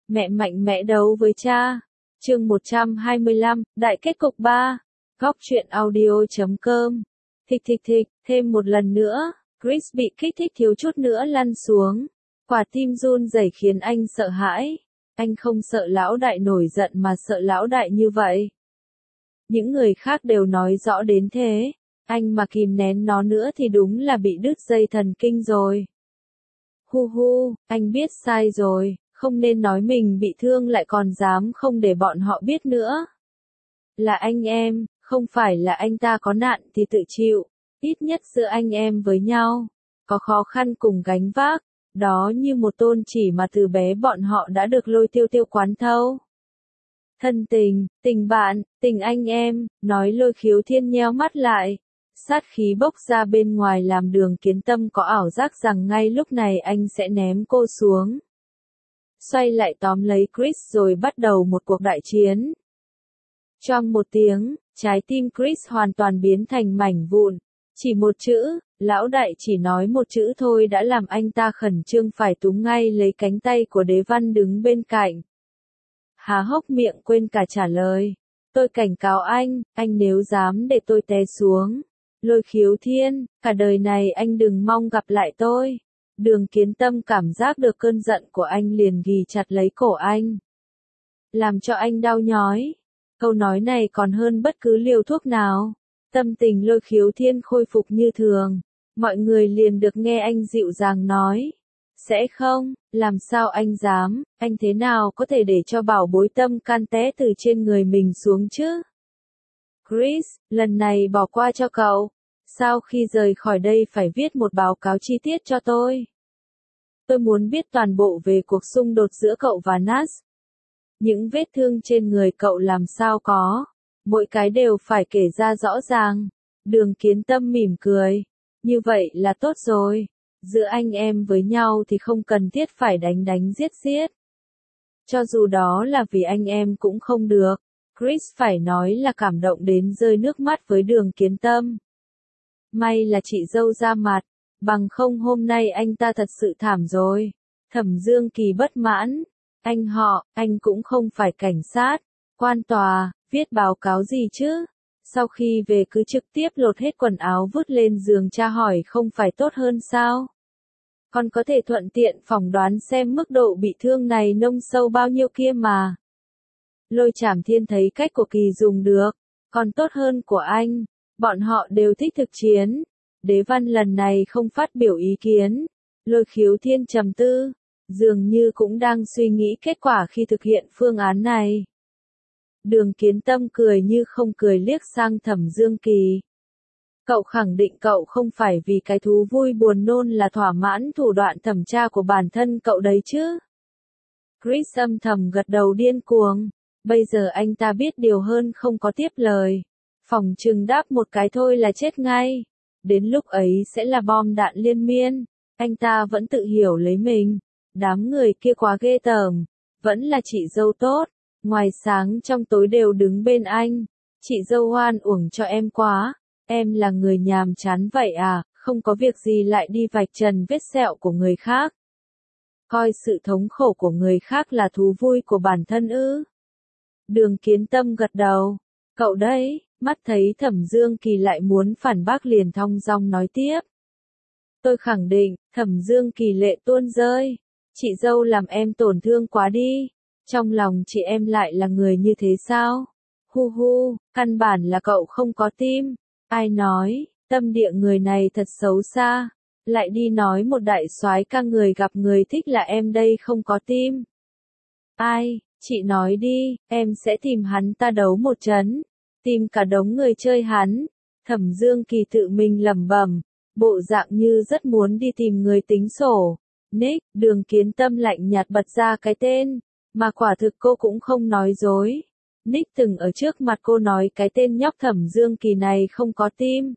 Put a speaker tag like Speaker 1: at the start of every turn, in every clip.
Speaker 1: Mẹ mạnh mẽ đấu với cha. Chương 125, Đại kết cục 3. Góc truyện audio.com. Thịch thịch thịch, thêm một lần nữa, Chris bị kích thích thiếu chút nữa lăn xuống. Quả tim run rẩy khiến anh sợ hãi. Anh không sợ lão đại nổi giận mà sợ lão đại như vậy. Những người khác đều nói rõ đến thế. Anh mà kìm nén nó nữa thì đúng là bị đứt dây thần kinh rồi. Hu hu, anh biết sai rồi, không nên nói mình bị thương lại còn dám không để bọn họ biết nữa. Là anh em, không phải là anh ta có nạn thì tự chịu, ít nhất giữa anh em với nhau, có khó khăn cùng gánh vác, đó như một tôn chỉ mà từ bé bọn họ đã được Lôi Tiêu Tiêu quán thâu. Thân tình, tình bạn, tình anh em, nói Lôi Khiếu Thiên nheo mắt lại. Sát khí bốc ra bên ngoài làm Đường Kiến Tâm có ảo giác rằng ngay lúc này anh sẽ ném cô xuống. Xoay lại tóm lấy Chris rồi bắt đầu một cuộc đại chiến. Choang một tiếng, trái tim Chris hoàn toàn biến thành mảnh vụn. Chỉ một chữ, lão đại chỉ nói một chữ thôi đã làm anh ta khẩn trương phải túm ngay lấy cánh tay của Đế Văn đứng bên cạnh. Há hốc miệng quên cả trả lời. Tôi cảnh cáo anh nếu dám để tôi té xuống. Lôi Khiếu Thiên, cả đời này anh đừng mong gặp lại tôi. Đường Kiến Tâm cảm giác được cơn giận của anh liền ghì chặt lấy cổ anh. Làm cho anh đau nhói. Câu nói này còn hơn bất cứ liều thuốc nào. Tâm tình Lôi Khiếu Thiên khôi phục như thường. Mọi người liền được nghe anh dịu dàng nói. Sẽ không, làm sao anh dám, anh thế nào có thể để cho bảo bối Tâm Can té từ trên người mình xuống chứ? Chris, lần này bỏ qua cho cậu. Sau khi rời khỏi đây phải viết một báo cáo chi tiết cho tôi. Tôi muốn biết toàn bộ về cuộc xung đột giữa cậu và Nas. Những vết thương trên người cậu làm sao có. Mỗi cái đều phải kể ra rõ ràng. Đường Kiến Tâm mỉm cười. Như vậy là tốt rồi. Giữa anh em với nhau thì không cần thiết phải đánh giết giết. Cho dù đó là vì anh em cũng không được. Chris phải nói là cảm động đến rơi nước mắt với Đường Kiến Tâm. May là chị dâu ra mặt, bằng không hôm nay anh ta thật sự thảm rồi. Thẩm Dương Kỳ bất mãn. Anh cũng không phải cảnh sát, quan tòa, viết báo cáo gì chứ? Sau khi về cứ trực tiếp lột hết quần áo vứt lên giường tra hỏi không phải tốt hơn sao? Còn có thể thuận tiện phỏng đoán xem mức độ bị thương này nông sâu bao nhiêu kia mà. Lôi Trảm Thiên thấy cách của Kỳ dùng được, còn tốt hơn của anh. Bọn họ đều thích thực chiến. Đế Văn lần này không phát biểu ý kiến. Lôi Khiếu Thiên trầm tư, dường như cũng đang suy nghĩ kết quả khi thực hiện phương án này. Đường Kiến Tâm cười như không cười liếc sang Thẩm Dương Kỳ. Cậu khẳng định cậu không phải vì cái thú vui buồn nôn là thỏa mãn thủ đoạn thẩm tra của bản thân cậu đấy chứ? Chris âm thầm gật đầu điên cuồng. Bây giờ anh ta biết điều hơn không có tiếp lời. Phòng trừng đáp một cái thôi là chết ngay. Đến lúc ấy sẽ là bom đạn liên miên. Anh ta vẫn tự hiểu lấy mình. Đám người kia quá ghê tởm. Vẫn là chị dâu tốt. Ngoài sáng trong tối đều đứng bên anh. Chị dâu oan uổng cho em quá. Em là người nhàm chán vậy à, không có việc gì lại đi vạch trần vết sẹo của người khác. Coi sự thống khổ của người khác là thú vui của bản thân ư? Đường Kiến Tâm gật đầu. Cậu đấy, mắt thấy Thẩm Dương Kỳ lại muốn phản bác liền thong dong nói tiếp. Tôi khẳng định, Thẩm Dương Kỳ lệ tuôn rơi. Chị dâu làm em tổn thương quá đi. Trong lòng chị em lại là người như thế sao? Hu hu, căn bản là cậu không có tim. Ai nói, tâm địa người này thật xấu xa. Lại đi nói một đại soái ca người gặp người thích là em đây không có tim. Ai, chị nói đi, em sẽ tìm hắn ta đấu một trận. Tìm cả đống người chơi hắn. Thẩm Dương Kỳ tự mình lẩm bẩm, bộ dạng như rất muốn đi tìm người tính sổ. Nick, Đường Kiến Tâm lạnh nhạt bật ra cái tên, mà quả thực cô cũng không nói dối. Nick từng ở trước mặt cô nói cái tên nhóc Thẩm Dương Kỳ này không có tim.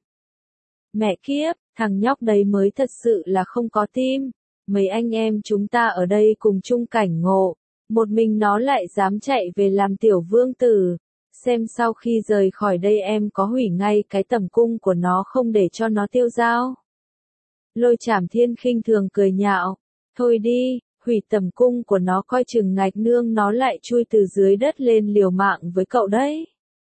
Speaker 1: Mẹ kiếp, thằng nhóc đấy mới thật sự là không có tim. Mấy anh em chúng ta ở đây cùng chung cảnh ngộ. Một mình nó lại dám chạy về làm tiểu vương tử. Xem sau khi rời khỏi đây em có hủy ngay cái tầm cung của nó không để cho nó tiêu dao. Lôi Trảm Thiên khinh thường cười nhạo. Thôi đi, hủy tầm cung của nó coi chừng ngạch nương nó lại chui từ dưới đất lên liều mạng với cậu đấy.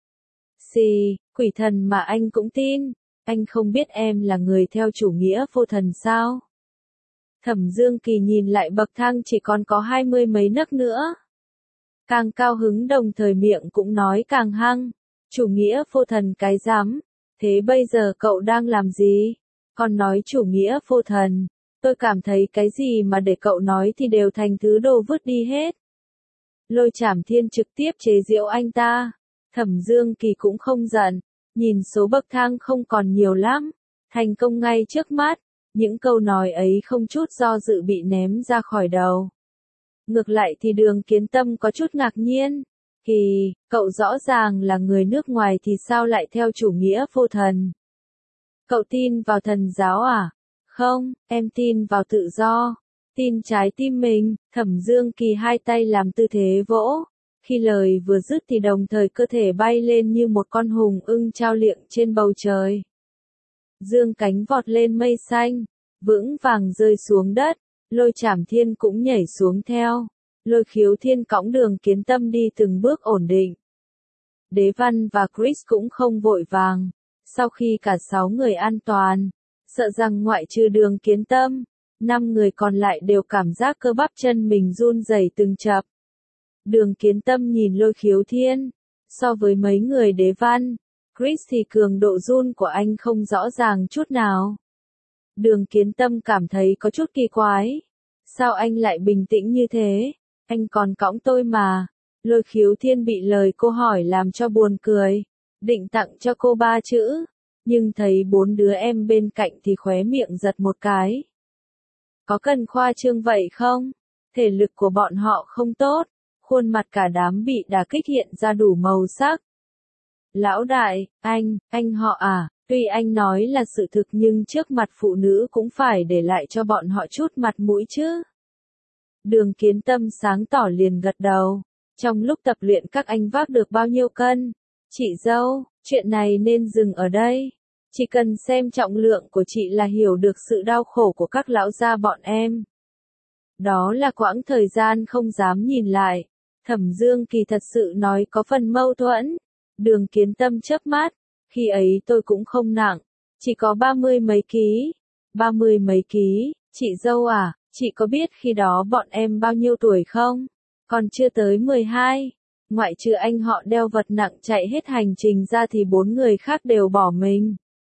Speaker 1: Xì, quỷ thần mà anh cũng tin, anh không biết em là người theo chủ nghĩa vô thần sao? Thẩm Dương Kỳ nhìn lại bậc thang chỉ còn có 20 mấy nấc nữa. Càng cao hứng đồng thời miệng cũng nói càng hăng, chủ nghĩa vô thần cái rắm, thế bây giờ cậu đang làm gì? Còn nói chủ nghĩa vô thần, tôi cảm thấy cái gì mà để cậu nói thì đều thành thứ đồ vứt đi hết. Lôi Trảm Thiên trực tiếp chế giễu anh ta, Thẩm Dương Kỳ cũng không giận, nhìn số bậc thang không còn nhiều lắm, thành công ngay trước mắt, những câu nói ấy không chút do dự bị ném ra khỏi đầu. Ngược lại thì Đường Kiến Tâm có chút ngạc nhiên, Kỳ, cậu rõ ràng là người nước ngoài thì sao lại theo chủ nghĩa vô thần? Cậu tin vào thần giáo à? Không, em tin vào tự do, tin trái tim mình. Thẩm Dương Kỳ hai tay làm tư thế vỗ, khi lời vừa dứt thì đồng thời cơ thể bay lên như một con hùng ưng trao liệng trên bầu trời. Dương cánh vọt lên mây xanh, vững vàng rơi xuống đất, Lôi Trảm Thiên cũng nhảy xuống theo. Lôi Khiếu Thiên cõng Đường Kiến Tâm đi từng bước ổn định. Đế Văn và Chris cũng không vội vàng. Sau khi cả 6 người an toàn, sợ rằng ngoại trừ Đường Kiến Tâm, 5 người còn lại đều cảm giác cơ bắp chân mình run rẩy từng chập. Đường Kiến Tâm nhìn Lôi Khiếu Thiên, so với mấy người Đế Văn, Chris thì cường độ run của anh không rõ ràng chút nào. Đường Kiến Tâm cảm thấy có chút kỳ quái. Sao anh lại bình tĩnh như thế? Anh còn cõng tôi mà. Lôi Khiếu Thiên bị lời cô hỏi làm cho buồn cười. Định tặng cho cô 3 chữ. Nhưng thấy 4 đứa em bên cạnh thì khóe miệng giật một cái. Có cần khoa trương vậy không? Thể lực của bọn họ không tốt. Khuôn mặt cả đám bị đả kích hiện ra đủ màu sắc. Lão đại, anh họ à? Tuy anh nói là sự thực nhưng trước mặt phụ nữ cũng phải để lại cho bọn họ chút mặt mũi chứ. Đường Kiến Tâm sáng tỏ liền gật đầu. Trong lúc tập luyện các anh vác được bao nhiêu cân? Chị dâu, chuyện này nên dừng ở đây. Chỉ cần xem trọng lượng của chị là hiểu được sự đau khổ của các lão gia bọn em. Đó là quãng thời gian không dám nhìn lại. Thẩm Dương Kỳ thật sự nói có phần mâu thuẫn. Đường Kiến Tâm chớp mắt. Khi ấy tôi cũng không nặng, chỉ có 30 mấy ký. 30 mấy ký, chị dâu à, chị có biết khi đó bọn em bao nhiêu tuổi không? Còn chưa tới 12. Ngoại trừ anh họ đeo vật nặng chạy hết hành trình ra thì 4 người khác đều bỏ mình.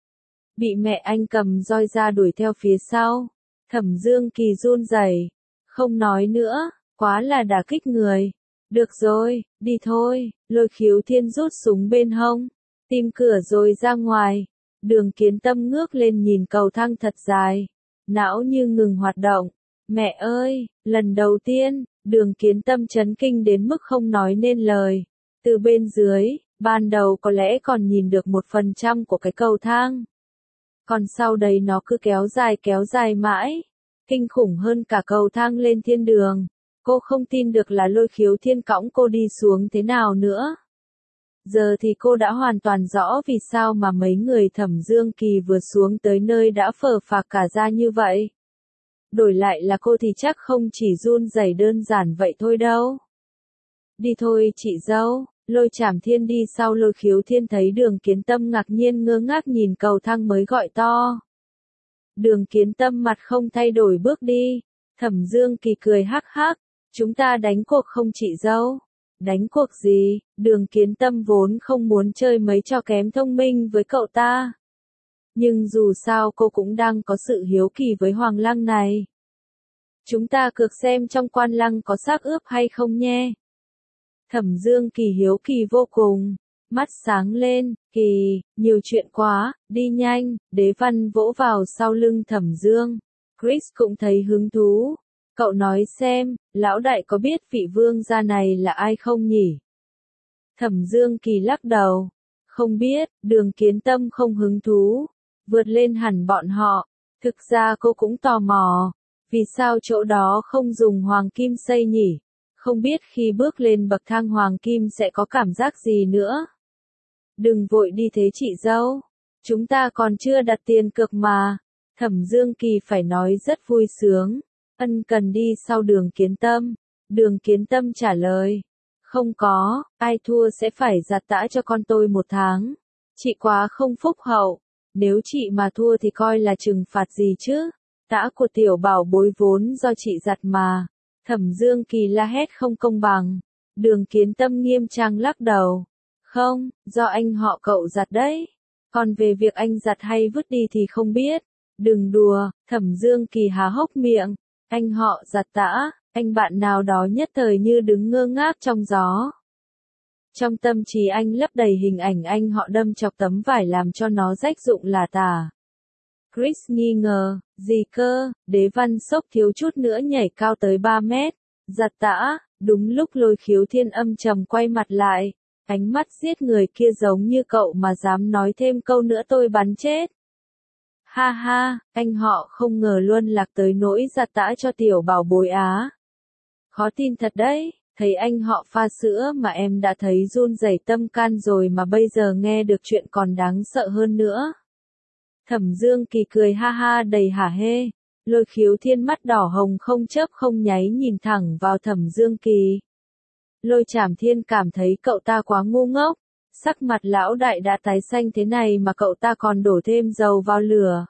Speaker 1: Bị mẹ anh cầm roi ra đuổi theo phía sau. Thẩm Dương Kỳ run rẩy, không nói nữa, quá là đả kích người. Được rồi, đi thôi. Lôi Khiếu Thiên rút súng bên hông, tìm cửa rồi ra ngoài. Đường Kiến Tâm ngước lên nhìn cầu thang thật dài, não như ngừng hoạt động. Mẹ ơi, lần đầu tiên, Đường Kiến Tâm chấn kinh đến mức không nói nên lời. Từ bên dưới, ban đầu có lẽ còn nhìn được 1% của cái cầu thang. Còn sau đấy nó cứ kéo dài mãi. Kinh khủng hơn cả cầu thang lên thiên đường. Cô không tin được là Lôi Khiếu Thiên cõng cô đi xuống thế nào nữa. Giờ thì cô đã hoàn toàn rõ vì sao mà mấy người Thẩm Dương Kỳ vừa xuống tới nơi đã phờ phạc cả ra như vậy. Đổi lại là cô thì chắc không chỉ run rẩy đơn giản vậy thôi đâu. Đi thôi chị dâu. Lôi Trảm Thiên đi sau Lôi Khiếu Thiên thấy Đường Kiến Tâm ngạc nhiên ngơ ngác nhìn cầu thang mới gọi to. Đường Kiến Tâm mặt không thay đổi bước đi. Thẩm Dương Kỳ cười hắc hắc. Chúng ta đánh cuộc không chị dâu? Đánh cuộc gì? Đường Kiến Tâm vốn không muốn chơi mấy trò kém thông minh với cậu ta. Nhưng dù sao cô cũng đang có sự hiếu kỳ với Hoàng Lăng này. Chúng ta cược xem trong Quan Lăng có xác ướp hay không nhé. Thẩm Dương Kỳ hiếu kỳ vô cùng. Mắt sáng lên, Kỳ, nhiều chuyện quá, đi nhanh. Đế Văn vỗ vào sau lưng Thẩm Dương. Chris cũng thấy hứng thú. Cậu nói xem, lão đại có biết vị vương gia này là ai không nhỉ? Thẩm Dương Kỳ lắc đầu. Không biết. Đường Kiến Tâm không hứng thú. Vượt lên hẳn bọn họ. Thực ra cô cũng tò mò. Vì sao chỗ đó không dùng hoàng kim xây nhỉ? Không biết khi bước lên bậc thang hoàng kim sẽ có cảm giác gì nữa. Đừng vội đi thế chị dâu. Chúng ta còn chưa đặt tiền cược mà. Thẩm Dương Kỳ phải nói rất vui sướng. Ân cần đi sau Đường Kiến Tâm. Đường Kiến Tâm trả lời. Không có, ai thua sẽ phải giặt tã cho con tôi 1 tháng. Chị quá không phúc hậu. Nếu chị mà thua thì coi là trừng phạt gì chứ? Tã của tiểu bảo bối vốn do chị giặt mà. Thẩm Dương Kỳ la hét không công bằng. Đường Kiến Tâm nghiêm trang lắc đầu. Không, do anh họ cậu giặt đấy. Còn về việc anh giặt hay vứt đi thì không biết. Đừng đùa, Thẩm Dương Kỳ há hốc miệng. Anh họ giặt tã, anh bạn nào đó nhất thời như đứng ngơ ngác trong gió. Trong tâm trí anh lấp đầy hình ảnh anh họ đâm chọc tấm vải làm cho nó rách rụng là tả. Chris nghi ngờ, gì cơ, Đế Văn sốc thiếu chút nữa nhảy cao tới 3 mét. Giặt tã, đúng lúc Lôi Khiếu Thiên âm trầm quay mặt lại. Ánh mắt giết người kia giống như cậu mà dám nói thêm câu nữa tôi bắn chết. Ha ha, anh họ không ngờ luôn lạc tới nỗi giặt tã cho tiểu bảo bối á. Khó tin thật đấy, thấy anh họ pha sữa mà em đã thấy run rẩy tâm can rồi mà bây giờ nghe được chuyện còn đáng sợ hơn nữa. Thẩm Dương Kỳ cười ha ha đầy hả hê. Lôi Khiếu Thiên mắt đỏ hồng không chớp không nháy nhìn thẳng vào Thẩm Dương Kỳ. Lôi Trảm Thiên cảm thấy cậu ta quá ngu ngốc. Sắc mặt lão đại đã tái xanh thế này mà cậu ta còn đổ thêm dầu vào lửa.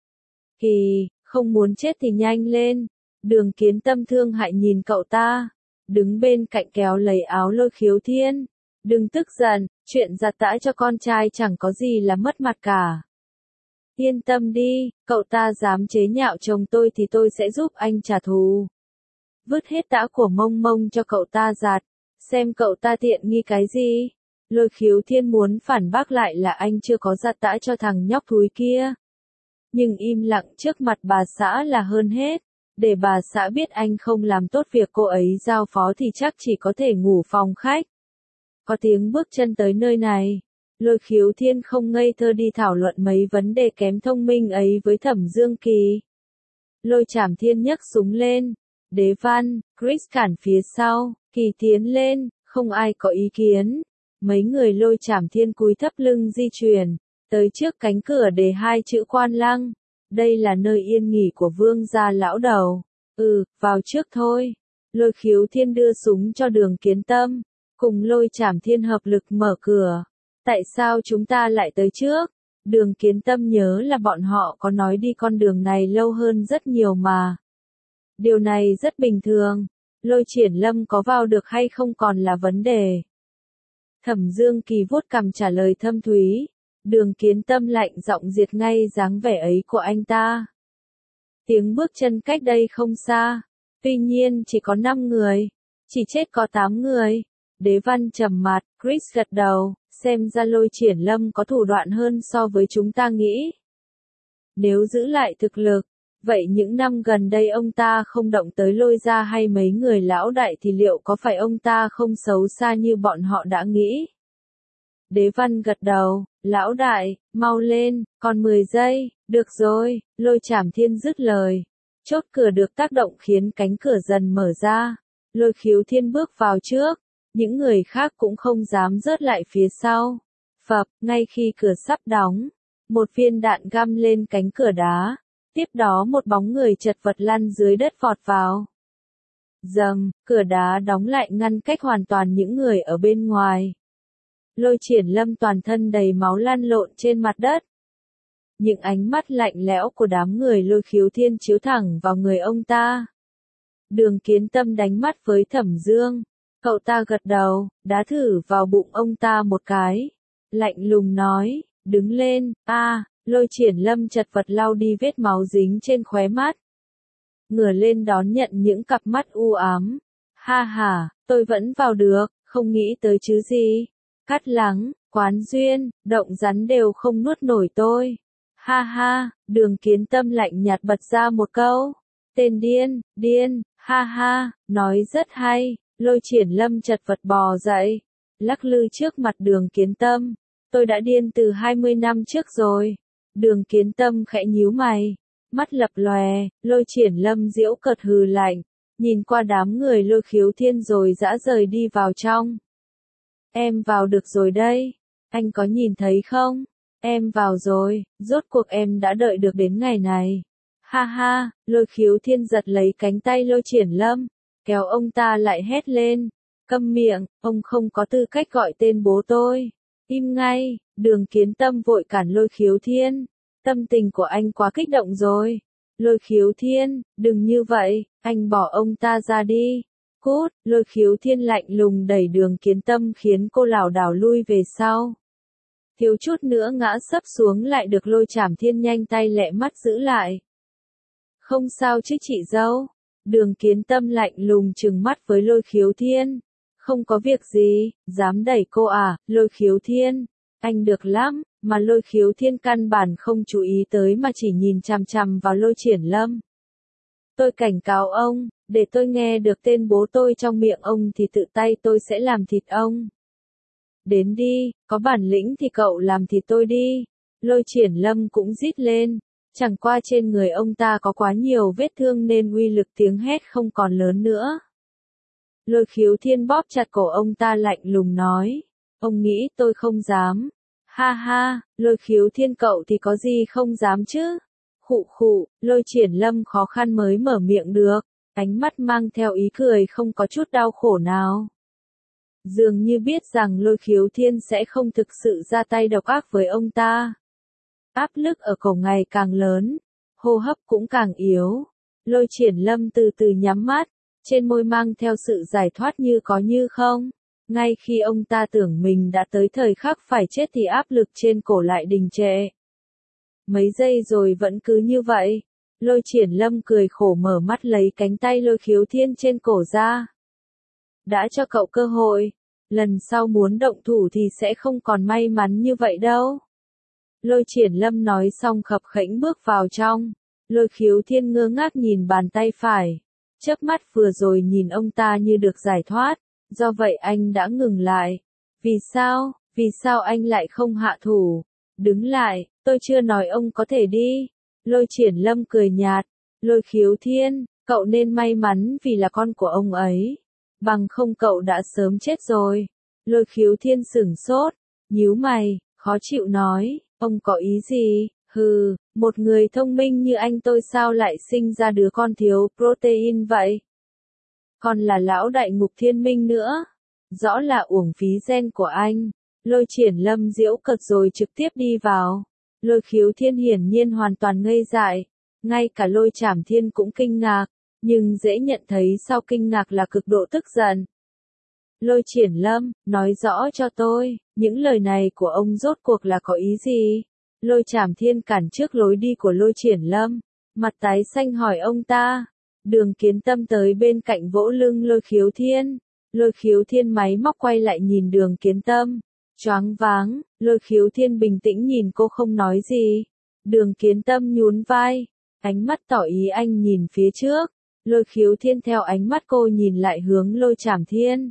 Speaker 1: Kỳ, không muốn chết thì nhanh lên. Đường Kiến Tâm thương hại nhìn cậu ta. Đứng bên cạnh kéo lấy áo Lôi Khiếu Thiên. Đừng tức giận, chuyện giặt tã cho con trai chẳng có gì là mất mặt cả. Yên tâm đi, cậu ta dám chế nhạo chồng tôi thì tôi sẽ giúp anh trả thù. Vứt hết tã của Mông Mông cho cậu ta giặt, xem cậu ta tiện nghi cái gì. Lôi Khiếu Thiên muốn phản bác lại là anh chưa có giặt tã cho thằng nhóc thúi kia. Nhưng im lặng trước mặt bà xã là hơn hết. Để bà xã biết anh không làm tốt việc cô ấy giao phó thì chắc chỉ có thể ngủ phòng khách. Có tiếng bước chân tới nơi này. Lôi Khiếu Thiên không ngây thơ đi thảo luận mấy vấn đề kém thông minh ấy với Thẩm Dương Kỳ. Lôi Trảm Thiên nhấc súng lên. Đế Văn, Chris cản phía sau, Kỳ tiến lên, không ai có ý kiến. Mấy người Lôi Trảm Thiên cúi thấp lưng di chuyển, tới trước cánh cửa để 2 chữ Quan Lăng. Đây là nơi yên nghỉ của vương gia lão đầu. Vào trước thôi. Lôi Khiếu Thiên đưa súng cho Đường Kiến Tâm, cùng Lôi Trảm Thiên hợp lực mở cửa. Tại sao chúng ta lại tới trước? Đường Kiến Tâm nhớ là bọn họ có nói đi con đường này lâu hơn rất nhiều mà. Điều này rất bình thường. Lôi Triển Lâm có vào được hay không còn là vấn đề. Thẩm Dương Kỳ vuốt cằm trả lời thâm thúy. Đường Kiến Tâm lạnh giọng diệt ngay dáng vẻ ấy của anh ta. Tiếng bước chân cách đây không xa. Tuy nhiên chỉ có 5 người. Chỉ chết có 8 người. Đế Văn trầm mặt, Chris gật đầu, xem ra Lôi Triển Lâm có thủ đoạn hơn so với chúng ta nghĩ. Nếu giữ lại thực lực, vậy những năm gần đây ông ta không động tới Lôi gia hay mấy người lão đại thì liệu có phải ông ta không xấu xa như bọn họ đã nghĩ? Đế Văn gật đầu, lão đại, mau lên, còn 10 giây, được rồi, Lôi Trảm Thiên dứt lời. Chốt cửa được tác động khiến cánh cửa dần mở ra. Lôi Khiếu Thiên bước vào trước. Những người khác cũng không dám rớt lại phía sau. Phập, ngay khi cửa sắp đóng, một viên đạn găm lên cánh cửa đá. Tiếp đó một bóng người chật vật lăn dưới đất vọt vào. Dầm, cửa đá đóng lại ngăn cách hoàn toàn những người ở bên ngoài. Lôi Triển Lâm toàn thân đầy máu lăn lộn trên mặt đất. Những ánh mắt lạnh lẽo của đám người Lôi Khiếu Thiên chiếu thẳng vào người ông ta. Đường Kiến Tâm đánh mắt với Thẩm Dương. Cậu ta gật đầu, đá thử vào bụng ông ta một cái. Lạnh lùng nói, đứng lên, Lôi Triển Lâm chật vật lau đi vết máu dính trên khóe mắt. Ngửa lên đón nhận những cặp mắt u ám. Ha ha, tôi vẫn vào được, không nghĩ tới chứ gì. Cát Lắng, Quán Duyên, Động Rắn đều không nuốt nổi tôi. Ha ha, Đường Kiến Tâm lạnh nhạt bật ra một câu. Tên điên, ha ha, nói rất hay. Lôi Triển Lâm chật vật bò dậy, lắc lư trước mặt Đường Kiến Tâm. Tôi đã điên từ 20 năm trước rồi. Đường Kiến Tâm khẽ nhíu mày, mắt lập lòe. Lôi Triển Lâm giễu cợt hừ lạnh, nhìn qua đám người Lôi Khiếu Thiên rồi dã rời đi vào trong. Em vào được rồi đây, anh có nhìn thấy không? Em vào rồi, rốt cuộc em đã đợi được đến ngày này. Ha ha, Lôi Khiếu Thiên giật lấy cánh tay Lôi Triển Lâm, kéo ông ta lại hét lên. Câm miệng, ông không có tư cách gọi tên bố tôi. Im ngay, Đường Kiến Tâm vội cản Lôi Khiếu Thiên. Tâm tình của anh quá kích động rồi. Lôi Khiếu Thiên, đừng như vậy, anh bỏ ông ta ra đi. Cút, Lôi Khiếu Thiên lạnh lùng đẩy Đường Kiến Tâm khiến cô lảo đảo lui về sau. Thiếu chút nữa ngã sấp xuống lại được Lôi Trảm Thiên nhanh tay lẹ mắt giữ lại. Không sao chứ chị dâu. Đường Kiến Tâm lạnh lùng trừng mắt với Lôi Khiếu Thiên. Không có việc gì, dám đẩy cô à, Lôi Khiếu Thiên. Anh được lắm, mà Lôi Khiếu Thiên căn bản không chú ý tới mà chỉ nhìn chằm chằm vào Lôi Triển Lâm. Tôi cảnh cáo ông, để tôi nghe được tên bố tôi trong miệng ông thì tự tay tôi sẽ làm thịt ông. Đến đi, có bản lĩnh thì cậu làm thịt tôi đi. Lôi Triển Lâm cũng rít lên. Chẳng qua trên người ông ta có quá nhiều vết thương nên uy lực tiếng hét không còn lớn nữa. Lôi Khiếu Thiên bóp chặt cổ ông ta lạnh lùng nói. Ông nghĩ tôi không dám. Ha ha, Lôi Khiếu Thiên cậu thì có gì không dám chứ? Khụ khụ, Lôi Triển Lâm khó khăn mới mở miệng được. Ánh mắt mang theo ý cười không có chút đau khổ nào. Dường như biết rằng Lôi Khiếu Thiên sẽ không thực sự ra tay độc ác với ông ta. Áp lực ở cổ ngày càng lớn, hô hấp cũng càng yếu. Lôi Triển Lâm từ từ nhắm mắt, trên môi mang theo sự giải thoát như có như không. Ngay khi ông ta tưởng mình đã tới thời khắc phải chết thì áp lực trên cổ lại đình trệ. Mấy giây rồi vẫn cứ như vậy. Lôi Triển Lâm cười khổ mở mắt lấy cánh tay Lôi Khiếu Thiên trên cổ ra. Đã cho cậu cơ hội, lần sau muốn động thủ thì sẽ không còn may mắn như vậy đâu. Lôi Triển Lâm nói xong khập khểnh bước vào trong. Lôi Khiếu Thiên ngơ ngác nhìn bàn tay phải. Chớp mắt vừa rồi nhìn ông ta như được giải thoát. Do vậy anh đã ngừng lại. Vì sao anh lại không hạ thủ? Đứng lại, tôi chưa nói ông có thể đi. Lôi Triển Lâm cười nhạt. Lôi Khiếu Thiên, cậu nên may mắn vì là con của ông ấy. Bằng không cậu đã sớm chết rồi. Lôi Khiếu Thiên sửng sốt, nhíu mày, khó chịu nói. Ông có ý gì? Hừ, một người thông minh như anh tôi sao lại sinh ra đứa con thiếu protein vậy? Còn là lão đại ngục thiên minh nữa. Rõ là uổng phí gen của anh. Lôi Triển Lâm giễu cợt rồi trực tiếp đi vào. Lôi Khiếu Thiên hiển nhiên hoàn toàn ngây dại. Ngay cả Lôi Trảm Thiên cũng kinh ngạc. Nhưng dễ nhận thấy sau kinh ngạc là cực độ tức giận. Lôi Triển Lâm, nói rõ cho tôi, những lời này của ông rốt cuộc là có ý gì? Lôi Trảm Thiên cản trước lối đi của Lôi Triển Lâm, mặt tái xanh hỏi ông ta. Đường Kiến Tâm tới bên cạnh vỗ lưng Lôi Khiếu Thiên. Lôi Khiếu Thiên máy móc quay lại nhìn Đường Kiến Tâm. Choáng váng, Lôi Khiếu Thiên bình tĩnh nhìn cô không nói gì. Đường Kiến Tâm nhún vai, ánh mắt tỏ ý anh nhìn phía trước. Lôi Khiếu Thiên theo ánh mắt cô nhìn lại hướng Lôi Trảm Thiên.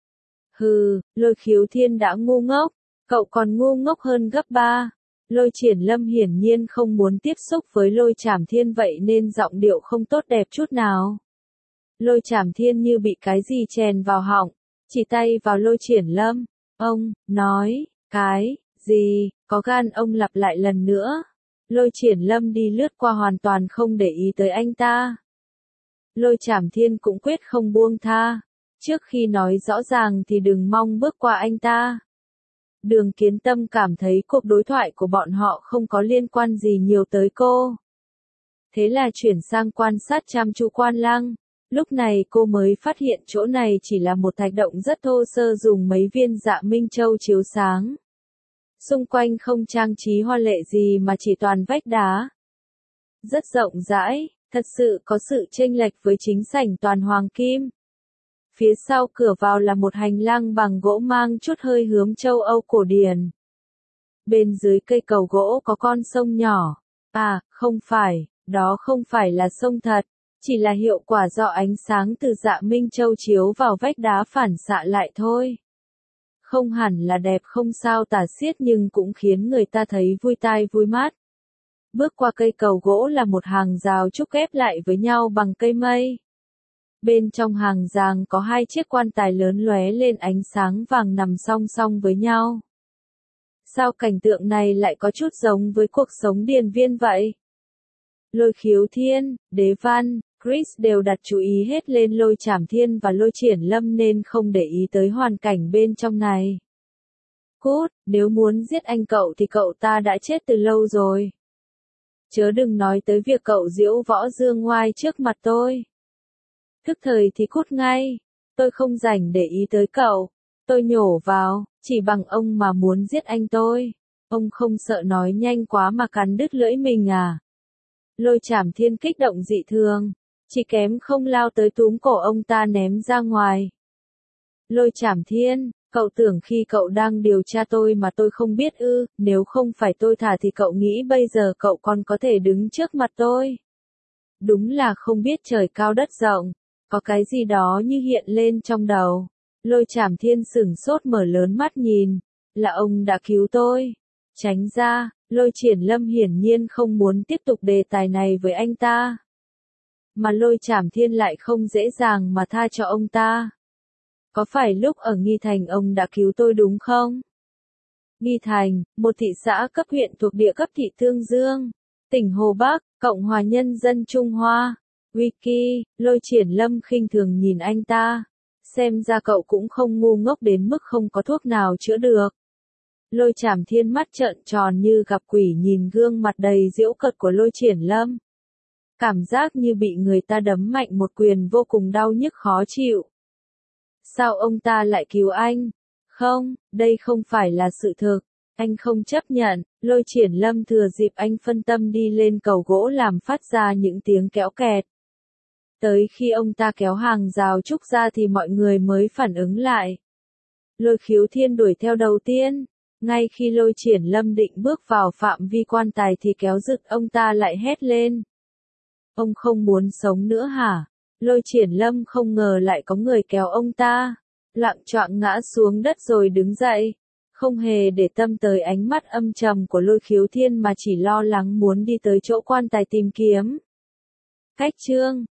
Speaker 1: Hừ, Lôi Khiếu Thiên đã ngu ngốc, cậu còn ngu ngốc hơn gấp 3. Lôi Triển Lâm hiển nhiên không muốn tiếp xúc với Lôi Trảm Thiên vậy nên giọng điệu không tốt đẹp chút nào. Lôi Trảm Thiên như bị cái gì chèn vào họng, chỉ tay vào Lôi Triển Lâm. Ông, nói, cái, gì, có gan ông lặp lại lần nữa. Lôi Triển Lâm đi lướt qua hoàn toàn không để ý tới anh ta. Lôi Trảm Thiên cũng quyết không buông tha. Trước khi nói rõ ràng thì đừng mong bước qua anh ta. Đường Kiến Tâm cảm thấy cuộc đối thoại của bọn họ không có liên quan gì nhiều tới cô. Thế là chuyển sang quan sát chăm chú Quan Lăng. Lúc này cô mới phát hiện chỗ này chỉ là một thạch động rất thô sơ dùng mấy viên dạ minh châu chiếu sáng. Xung quanh không trang trí hoa lệ gì mà chỉ toàn vách đá. Rất rộng rãi, thật sự có sự chênh lệch với chính sảnh toàn hoàng kim. Phía sau cửa vào là một hành lang bằng gỗ mang chút hơi hướng châu Âu cổ điển. Bên dưới cây cầu gỗ có con sông nhỏ. À, không phải, đó không phải là sông thật, chỉ là hiệu quả do ánh sáng từ dạ minh châu chiếu vào vách đá phản xạ lại thôi. Không hẳn là đẹp không sao tả xiết nhưng cũng khiến người ta thấy vui tai vui mắt. Bước qua cây cầu gỗ là một hàng rào trúc ghép lại với nhau bằng cây mây. Bên trong hàng ràng có hai chiếc quan tài lớn lóe lên ánh sáng vàng nằm song song với nhau. Sao cảnh tượng này lại có chút giống với cuộc sống điền viên vậy? Lôi Khiếu Thiên, Đế Văn, Chris đều đặt chú ý hết lên Lôi Chảm Thiên và Lôi Triển Lâm nên không để ý tới hoàn cảnh bên trong này. Cút, nếu muốn giết anh cậu thì cậu ta đã chết từ lâu rồi. Chớ đừng nói tới việc cậu diễu võ dương ngoai trước mặt tôi. Thức thời thì cút ngay, tôi không rảnh để ý tới cậu. Tôi nhổ vào, chỉ bằng ông mà muốn giết anh tôi. Ông không sợ nói nhanh quá mà cắn đứt lưỡi mình à? Lôi Chảm Thiên kích động dị thường, chỉ kém không lao tới túm cổ ông ta ném ra ngoài. Lôi Chảm Thiên, cậu tưởng khi cậu đang điều tra tôi mà tôi không biết ư? Nếu không phải tôi thả thì cậu nghĩ bây giờ cậu còn có thể đứng trước mặt tôi. Đúng là không biết trời cao đất rộng, có cái gì đó như hiện lên trong đầu. Lôi Chảm Thiên sửng sốt mở lớn mắt nhìn, là ông đã cứu tôi. Tránh ra, Lôi Triển Lâm hiển nhiên không muốn tiếp tục đề tài này với anh ta. Mà Lôi Chảm Thiên lại không dễ dàng mà tha cho ông ta. Có phải lúc ở Nghi Thành ông đã cứu tôi đúng không? Nghi Thành, một thị xã cấp huyện thuộc địa cấp thị Tương Dương, tỉnh Hồ Bắc, Cộng hòa Nhân dân Trung Hoa. Wiki, Lôi Triển Lâm khinh thường nhìn anh ta. Xem ra cậu cũng không ngu ngốc đến mức không có thuốc nào chữa được. Lôi Chảm Thiên mắt trợn tròn như gặp quỷ nhìn gương mặt đầy giễu cợt của Lôi Triển Lâm. Cảm giác như bị người ta đấm mạnh một quyền vô cùng đau nhức khó chịu. Sao ông ta lại cứu anh? Không, đây không phải là sự thực. Anh không chấp nhận. Lôi Triển Lâm thừa dịp anh phân tâm đi lên cầu gỗ làm phát ra những tiếng kéo kẹt. Tới khi ông ta kéo hàng rào trúc ra thì mọi người mới phản ứng lại. Lôi Khiếu Thiên đuổi theo đầu tiên. Ngay khi Lôi Triển Lâm định bước vào phạm vi quan tài thì kéo giật ông ta lại hét lên. Ông không muốn sống nữa hả? Lôi Triển Lâm không ngờ lại có người kéo ông ta. Lạng choạng ngã xuống đất rồi đứng dậy. Không hề để tâm tới ánh mắt âm trầm của Lôi Khiếu Thiên mà chỉ lo lắng muốn đi tới chỗ quan tài tìm kiếm. Cách chương